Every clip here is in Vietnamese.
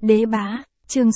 Đế bá, chương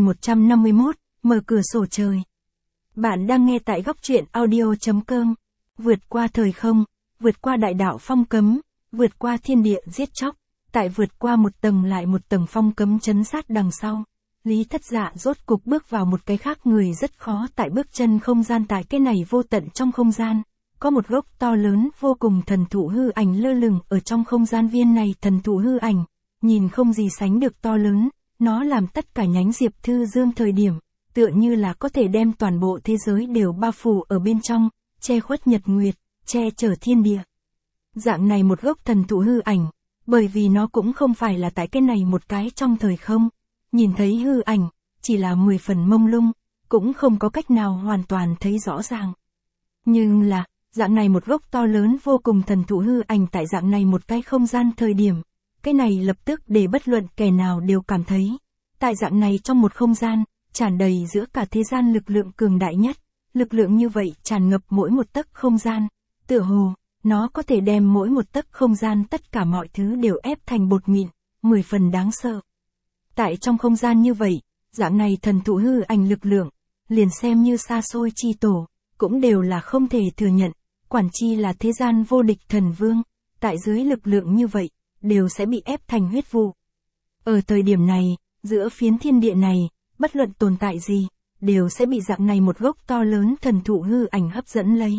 6151, mở cửa sổ trời. Bạn đang nghe tại góc truyện audio.com. Vượt qua thời không, vượt qua đại đạo phong cấm, vượt qua thiên địa giết chóc, tại vượt qua một tầng lại một tầng phong cấm trấn sát đằng sau. Lý Thất Dạ rốt cục bước vào một cái khác người rất khó tại bước chân không gian tại cái này vô tận trong không gian. Có một gốc to lớn vô cùng thần thụ hư ảnh lơ lửng ở trong không gian viên này thần thụ hư ảnh, nhìn không gì sánh được to lớn, nó làm tất cả nhánh diệp thư dương thời điểm, tựa như là có thể đem toàn bộ thế giới đều bao phủ ở bên trong, che khuất nhật nguyệt, che chở thiên địa. Dạng này một gốc thần thụ hư ảnh, bởi vì nó cũng không phải là tại cái này một cái trong thời không, nhìn thấy hư ảnh, chỉ là 10 phần mông lung, cũng không có cách nào hoàn toàn thấy rõ ràng. Nhưng là, dạng này một gốc to lớn vô cùng thần thụ hư ảnh tại dạng này một cái không gian thời điểm, cái này lập tức để bất luận kẻ nào đều cảm thấy, tại dạng này trong một không gian, tràn đầy giữa cả thế gian lực lượng cường đại nhất, lực lượng như vậy tràn ngập mỗi một tấc không gian, tựa hồ, nó có thể đem mỗi một tấc không gian tất cả mọi thứ đều ép thành bột mịn, 10 phần đáng sợ. Tại trong không gian như vậy, dạng này thần thụ hư ảnh lực lượng, liền xem như xa xôi chi tổ, cũng đều là không thể thừa nhận, quản chi là thế gian vô địch thần vương, tại dưới lực lượng như vậy, đều sẽ bị ép thành huyết vụ. Ở thời điểm này, giữa phiến thiên địa này, bất luận tồn tại gì, đều sẽ bị dạng này một gốc to lớn thần thụ hư ảnh hấp dẫn lấy.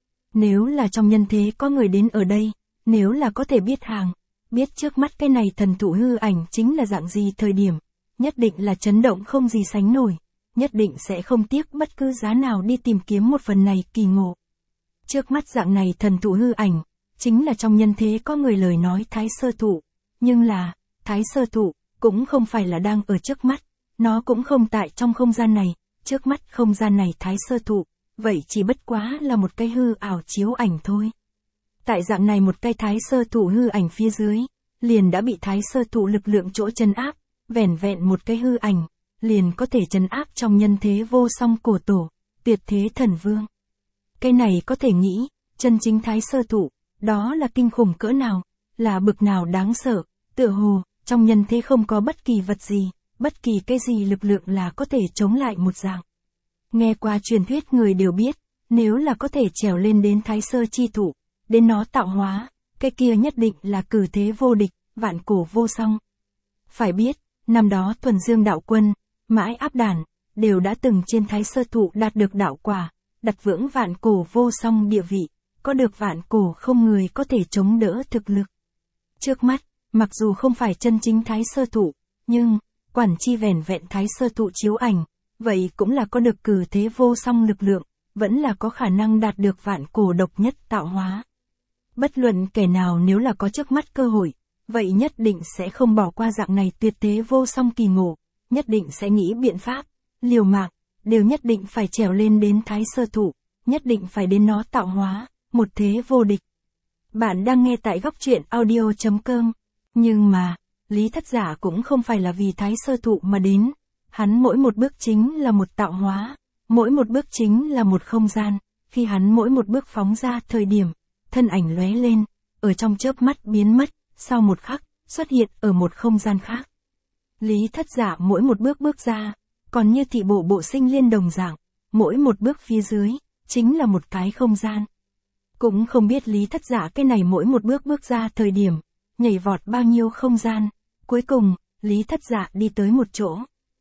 Nếu là trong nhân thế có người đến ở đây, nếu là có thể biết hàng, biết trước mắt cái này thần thụ hư ảnh chính là dạng gì thời điểm, nhất định là chấn động không gì sánh nổi, nhất định sẽ không tiếc bất cứ giá nào đi tìm kiếm một phần này kỳ ngộ. Trước mắt dạng này thần thụ hư ảnh, chính là trong nhân thế có người lời nói thái sơ thụ, nhưng là, thái sơ thụ, cũng không phải là đang ở trước mắt, nó cũng không tại trong không gian này, trước mắt không gian này thái sơ thụ, vậy chỉ bất quá là một cái hư ảo chiếu ảnh thôi. Tại dạng này một cái thái sơ thụ hư ảnh phía dưới, liền đã bị thái sơ thụ lực lượng chỗ chân áp, vẻn vẹn một cái hư ảnh, liền có thể chân áp trong nhân thế vô song cổ tổ, tuyệt thế thần vương. Cái này có thể nghĩ, chân chính thái sơ thụ, đó là kinh khủng cỡ nào, là bực nào đáng sợ, tựa hồ, trong nhân thế không có bất kỳ vật gì, bất kỳ cái gì lực lượng là có thể chống lại một dạng. Nghe qua truyền thuyết người đều biết, nếu là có thể trèo lên đến thái sơ chi thụ, đến nó tạo hóa, cái kia nhất định là cử thế vô địch, vạn cổ vô song. Phải biết, năm đó thuần dương đạo quân, mãi áp đàn, đều đã từng trên thái sơ thụ đạt được đạo quả, đặt vững vạn cổ vô song địa vị, có được vạn cổ không người có thể chống đỡ thực lực. Trước mắt, mặc dù không phải chân chính thái sơ thụ, nhưng, quản chi vẻn vẹn thái sơ thụ chiếu ảnh, vậy cũng là có được cử thế vô song lực lượng, vẫn là có khả năng đạt được vạn cổ độc nhất tạo hóa. Bất luận kẻ nào nếu là có trước mắt cơ hội, vậy nhất định sẽ không bỏ qua dạng này tuyệt thế vô song kỳ ngộ, nhất định sẽ nghĩ biện pháp, liều mạng, đều nhất định phải trèo lên đến thái sơ thụ, nhất định phải đến nó tạo hóa, một thế vô địch. Bạn đang nghe tại góc truyện audio.com, nhưng mà, Lý Thất Dạ cũng không phải là vì thái sơ thụ mà đến, hắn mỗi một bước chính là một tạo hóa, mỗi một bước chính là một không gian, khi hắn mỗi một bước phóng ra thời điểm, thân ảnh lóe lên, ở trong chớp mắt biến mất, sau một khắc, xuất hiện ở một không gian khác. Lý Thất Dạ mỗi một bước bước ra, còn như thị bộ bộ sinh liên đồng dạng, mỗi một bước phía dưới, chính là một cái không gian. Cũng không biết Lý Thất Dạ cái này mỗi một bước bước ra thời điểm, nhảy vọt bao nhiêu không gian, cuối cùng, Lý Thất Dạ đi tới một chỗ.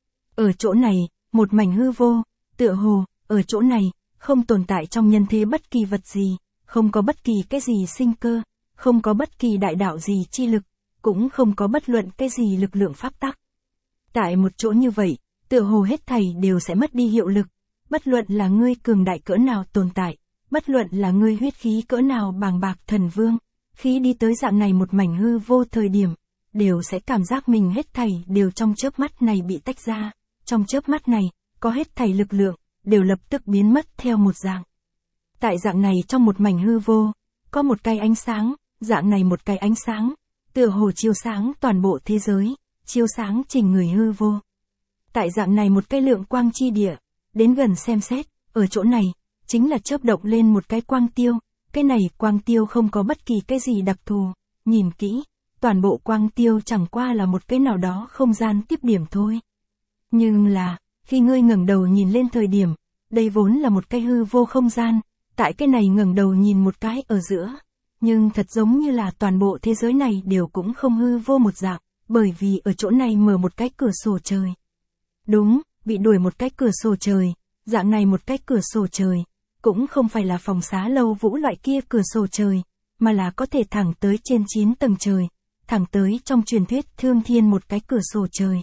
Ở chỗ này, một mảnh hư vô, tựa hồ, ở chỗ này, không tồn tại trong nhân thế bất kỳ vật gì, không có bất kỳ cái gì sinh cơ, không có bất kỳ đại đạo gì chi lực, cũng không có bất luận cái gì lực lượng pháp tắc. Tại một chỗ như vậy, tựa hồ hết thảy đều sẽ mất đi hiệu lực, bất luận là ngươi cường đại cỡ nào tồn tại, bất luận là ngươi huyết khí cỡ nào bàng bạc thần vương, khi đi tới dạng này một mảnh hư vô thời điểm, đều sẽ cảm giác mình hết thảy đều trong chớp mắt này bị tách ra, trong chớp mắt này, có hết thảy lực lượng, đều lập tức biến mất theo một dạng. Tại dạng này trong một mảnh hư vô, có một cái ánh sáng, dạng này một cái ánh sáng, tựa hồ chiếu sáng toàn bộ thế giới, chiếu sáng trình người hư vô. Tại dạng này một cái lượng quang chi địa, đến gần xem xét, ở chỗ này, chính là chớp động lên một cái quang tiêu, cái này quang tiêu không có bất kỳ cái gì đặc thù, nhìn kỹ, toàn bộ quang tiêu chẳng qua là một cái nào đó không gian tiếp điểm thôi. Nhưng là, khi ngươi ngẩng đầu nhìn lên thời điểm, đây vốn là một cái hư vô không gian, tại cái này ngẩng đầu nhìn một cái ở giữa. Nhưng thật giống như là toàn bộ thế giới này đều cũng không hư vô một dạng, bởi vì ở chỗ này mở một cái cửa sổ trời. Đúng, bị đuổi một cái cửa sổ trời, dạng này một cái cửa sổ trời, cũng không phải là phòng xá lâu vũ loại kia cửa sổ trời, mà là có thể thẳng tới trên 9 tầng trời, thẳng tới trong truyền thuyết thương thiên một cái cửa sổ trời.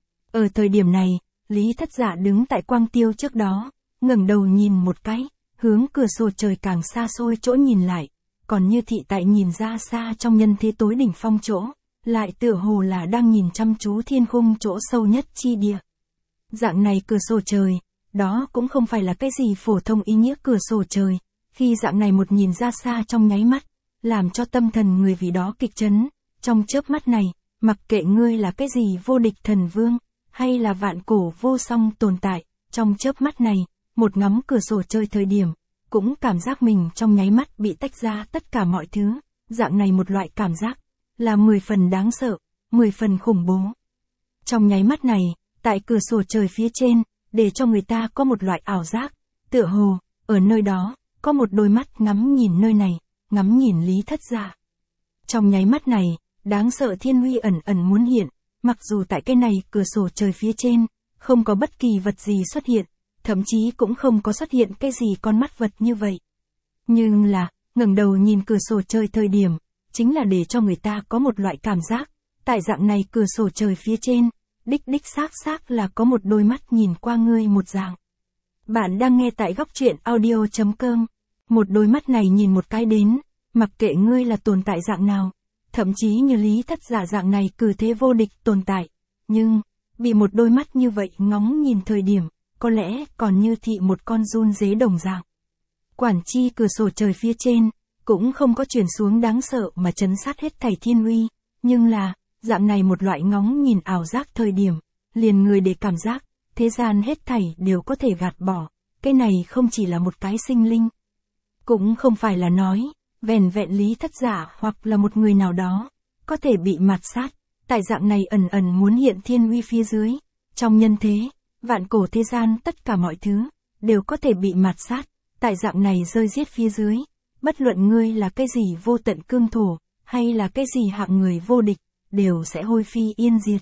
Ở thời điểm này, Lý Thất Dạ đứng tại quang tiêu trước đó, ngẩng đầu nhìn một cái, hướng cửa sổ trời càng xa xôi chỗ nhìn lại, còn như thị tại nhìn ra xa trong nhân thế tối đỉnh phong chỗ, lại tựa hồ là đang nhìn chăm chú thiên khung chỗ sâu nhất chi địa. Dạng này cửa sổ trời, đó cũng không phải là cái gì phổ thông ý nghĩa cửa sổ trời, khi dạng này một nhìn ra xa trong nháy mắt, làm cho tâm thần người vì đó kịch chấn, trong chớp mắt này, mặc kệ ngươi là cái gì vô địch thần vương, hay là vạn cổ vô song tồn tại, trong chớp mắt này, một ngắm cửa sổ trời thời điểm, cũng cảm giác mình trong nháy mắt bị tách ra tất cả mọi thứ, dạng này một loại cảm giác, là 10 phần đáng sợ, 10 phần khủng bố. Trong nháy mắt này, tại cửa sổ trời phía trên, để cho người ta có một loại ảo giác, tựa hồ, ở nơi đó, có một đôi mắt ngắm nhìn nơi này, ngắm nhìn Lý Thất Dạ. Trong nháy mắt này, đáng sợ thiên uy ẩn ẩn muốn hiện, mặc dù tại cái này cửa sổ trời phía trên, không có bất kỳ vật gì xuất hiện, thậm chí cũng không có xuất hiện cái gì con mắt vật như vậy. Nhưng là, ngẩng đầu nhìn cửa sổ trời thời điểm, chính là để cho người ta có một loại cảm giác, tại dạng này cửa sổ trời phía trên, đích xác là có một đôi mắt nhìn qua ngươi một dạng. Bạn đang nghe tại góc truyện audio.com. Một đôi mắt này nhìn một cái đến, mặc kệ ngươi là tồn tại dạng nào, thậm chí như Lý Thất Dạ dạng này cử thế vô địch tồn tại, nhưng, bị một đôi mắt như vậy ngóng nhìn thời điểm, có lẽ còn như thị một con giun dế đồng dạng. Quản chi cửa sổ trời phía trên, cũng không có truyền xuống đáng sợ mà chấn sát hết thảy thiên uy, nhưng là, dạng này một loại ngóng nhìn ảo giác thời điểm, liền người để cảm giác, thế gian hết thảy đều có thể gạt bỏ, cái này không chỉ là một cái sinh linh. Cũng không phải là nói, vẻn vẹn Lý Thất Dạ hoặc là một người nào đó, có thể bị mạt sát, tại dạng này ẩn ẩn muốn hiện thiên uy phía dưới, trong nhân thế, vạn cổ thế gian tất cả mọi thứ, đều có thể bị mạt sát, tại dạng này rơi giết phía dưới, bất luận ngươi là cái gì vô tận cương thổ, hay là cái gì hạng người vô địch, đều sẽ hôi phi yên diệt.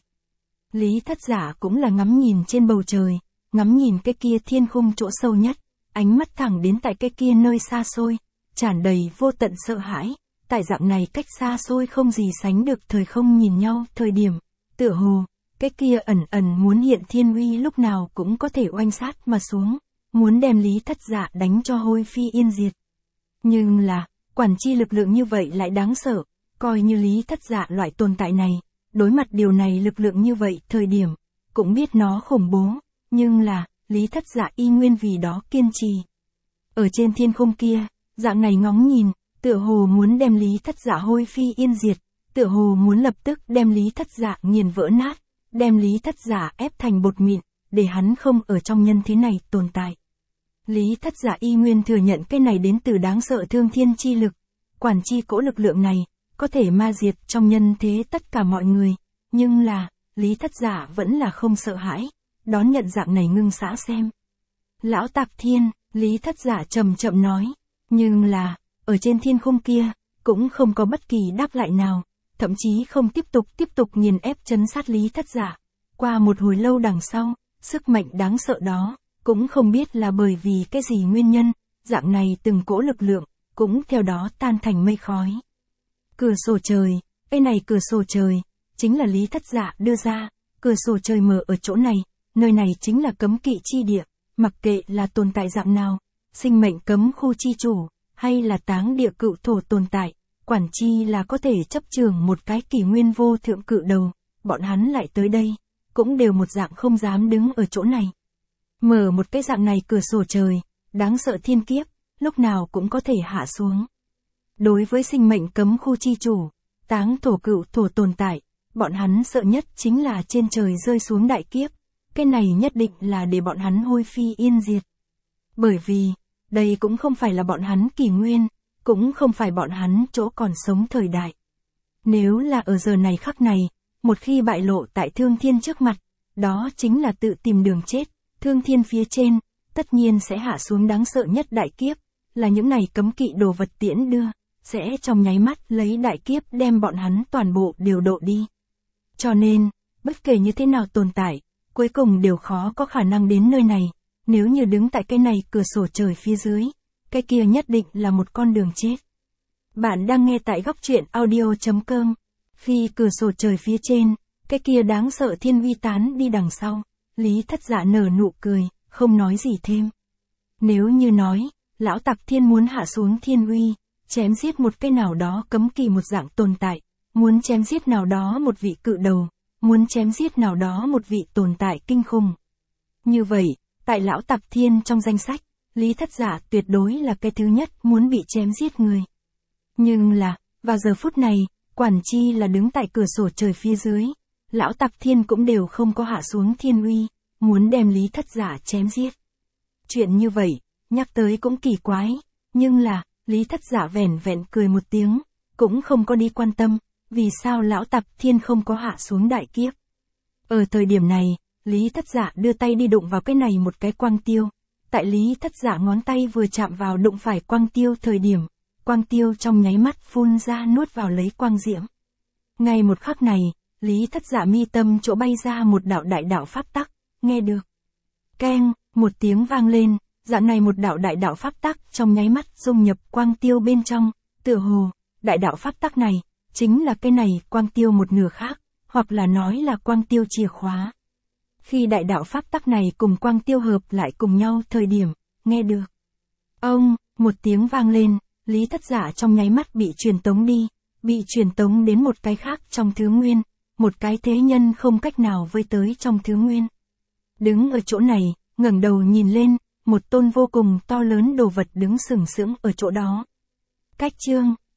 Lý Thất Dạ cũng là ngắm nhìn trên bầu trời, ngắm nhìn cái kia thiên khung chỗ sâu nhất, ánh mắt thẳng đến tại cái kia nơi xa xôi, tràn đầy vô tận sợ hãi, tại dạng này cách xa xôi không gì sánh được thời không nhìn nhau thời điểm, tựa hồ, cái kia ẩn ẩn muốn hiện thiên uy lúc nào cũng có thể oanh sát mà xuống, muốn đem Lý Thất Dạ đánh cho hôi phi yên diệt. Nhưng là, quản chi lực lượng như vậy lại đáng sợ, coi như Lý Thất Dạ loại tồn tại này, đối mặt điều này lực lượng như vậy thời điểm, cũng biết nó khủng bố, nhưng là, Lý Thất Dạ y nguyên vì đó kiên trì. Ở trên thiên không kia, dạng này ngóng nhìn, tựa hồ muốn đem Lý Thất Dạ hôi phi yên diệt, tựa hồ muốn lập tức đem Lý Thất Dạ nghiền vỡ nát, đem Lý Thất Dạ ép thành bột mịn, để hắn không ở trong nhân thế này tồn tại. Lý Thất Dạ y nguyên thừa nhận cái này đến từ đáng sợ thương thiên chi lực, quản chi cỗ lực lượng này, có thể ma diệt trong nhân thế tất cả mọi người, nhưng là, Lý Thất Dạ vẫn là không sợ hãi, đón nhận dạng này ngưng xã xem. Lão Tạc Thiên, Lý Thất Dạ chậm chậm nói, nhưng là, ở trên thiên khung kia, cũng không có bất kỳ đáp lại nào, thậm chí không tiếp tục nghiền ép chấn sát Lý Thất Dạ. Qua một hồi lâu đằng sau, sức mạnh đáng sợ đó, cũng không biết là bởi vì cái gì nguyên nhân, dạng này từng cỗ lực lượng, cũng theo đó tan thành mây khói. Cửa sổ trời, cái này cửa sổ trời, chính là Lý Thất Dạ đưa ra, cửa sổ trời mở ở chỗ này, nơi này chính là cấm kỵ chi địa, mặc kệ là tồn tại dạng nào, sinh mệnh cấm khu chi chủ, hay là táng địa cựu thổ tồn tại, quản chi là có thể chấp trường một cái kỷ nguyên vô thượng cự đầu, bọn hắn lại tới đây, cũng đều một dạng không dám đứng ở chỗ này. Mở một cái dạng này cửa sổ trời, đáng sợ thiên kiếp, lúc nào cũng có thể hạ xuống. Đối với sinh mệnh cấm khu chi chủ, táng thổ cựu thổ tồn tại, bọn hắn sợ nhất chính là trên trời rơi xuống đại kiếp, cái này nhất định là để bọn hắn hôi phi yên diệt. Bởi vì, đây cũng không phải là bọn hắn kỷ nguyên, cũng không phải bọn hắn chỗ còn sống thời đại. Nếu là ở giờ này khắc này, một khi bại lộ tại Thương Thiên trước mặt, đó chính là tự tìm đường chết. Thương Thiên phía trên, tất nhiên sẽ hạ xuống đáng sợ nhất đại kiếp, là những này cấm kỵ đồ vật tiễn đưa, sẽ trong nháy mắt lấy đại kiếp đem bọn hắn toàn bộ đều độ đi. Cho nên, bất kể như thế nào tồn tại, cuối cùng đều khó có khả năng đến nơi này, nếu như đứng tại cái này cửa sổ trời phía dưới, cái kia nhất định là một con đường chết. Bạn đang nghe tại góc truyện audio.com. Khi cửa sổ trời phía trên, cái kia đáng sợ thiên uy tán đi đằng sau, Lý Thất Dạ nở nụ cười, không nói gì thêm. Nếu như nói, lão tặc thiên muốn hạ xuống thiên uy, chém giết một cái nào đó cấm kỳ một dạng tồn tại, muốn chém giết nào đó một vị cự đầu, muốn chém giết nào đó một vị tồn tại kinh khủng. Như vậy, tại lão tặc thiên trong danh sách, Lý Thất Dạ tuyệt đối là cái thứ nhất muốn bị chém giết người. Nhưng là, vào giờ phút này, quản chi là đứng tại cửa sổ trời phía dưới, lão tặc thiên cũng đều không có hạ xuống thiên uy, muốn đem Lý Thất Dạ chém giết. Chuyện như vậy, nhắc tới cũng kỳ quái, nhưng là, Lý Thất Dạ vẻn vẹn cười một tiếng, cũng không có đi quan tâm, vì sao lão tặc thiên không có hạ xuống đại kiếp. Ở thời điểm này, Lý Thất Dạ đưa tay đi đụng vào cái này một cái quang tiêu, tại Lý Thất Dạ ngón tay vừa chạm vào đụng phải quang tiêu thời điểm, quang tiêu trong nháy mắt phun ra nuốt vào lấy quang diễm. Ngay một khắc này, Lý Thất Dạ mi tâm chỗ bay ra một đạo đại đạo pháp tắc, nghe được. Keng, một tiếng vang lên, dạng này một đạo đại đạo pháp tắc trong nháy mắt dung nhập quang tiêu bên trong, tựa hồ, đại đạo pháp tắc này, chính là cái này quang tiêu một nửa khác, hoặc là nói là quang tiêu chìa khóa. Khi đại đạo pháp tắc này cùng quang tiêu hợp lại cùng nhau thời điểm, nghe được. Ông, một tiếng vang lên, Lý Thất Dạ trong nháy mắt bị truyền tống đi, bị truyền tống đến một cái khác trong thứ nguyên, một cái thế nhân không cách nào với tới trong thứ nguyên. Đứng ở chỗ này, ngẩng đầu nhìn lên, một tôn vô cùng to lớn đồ vật đứng sừng sững ở chỗ đó. Cách chương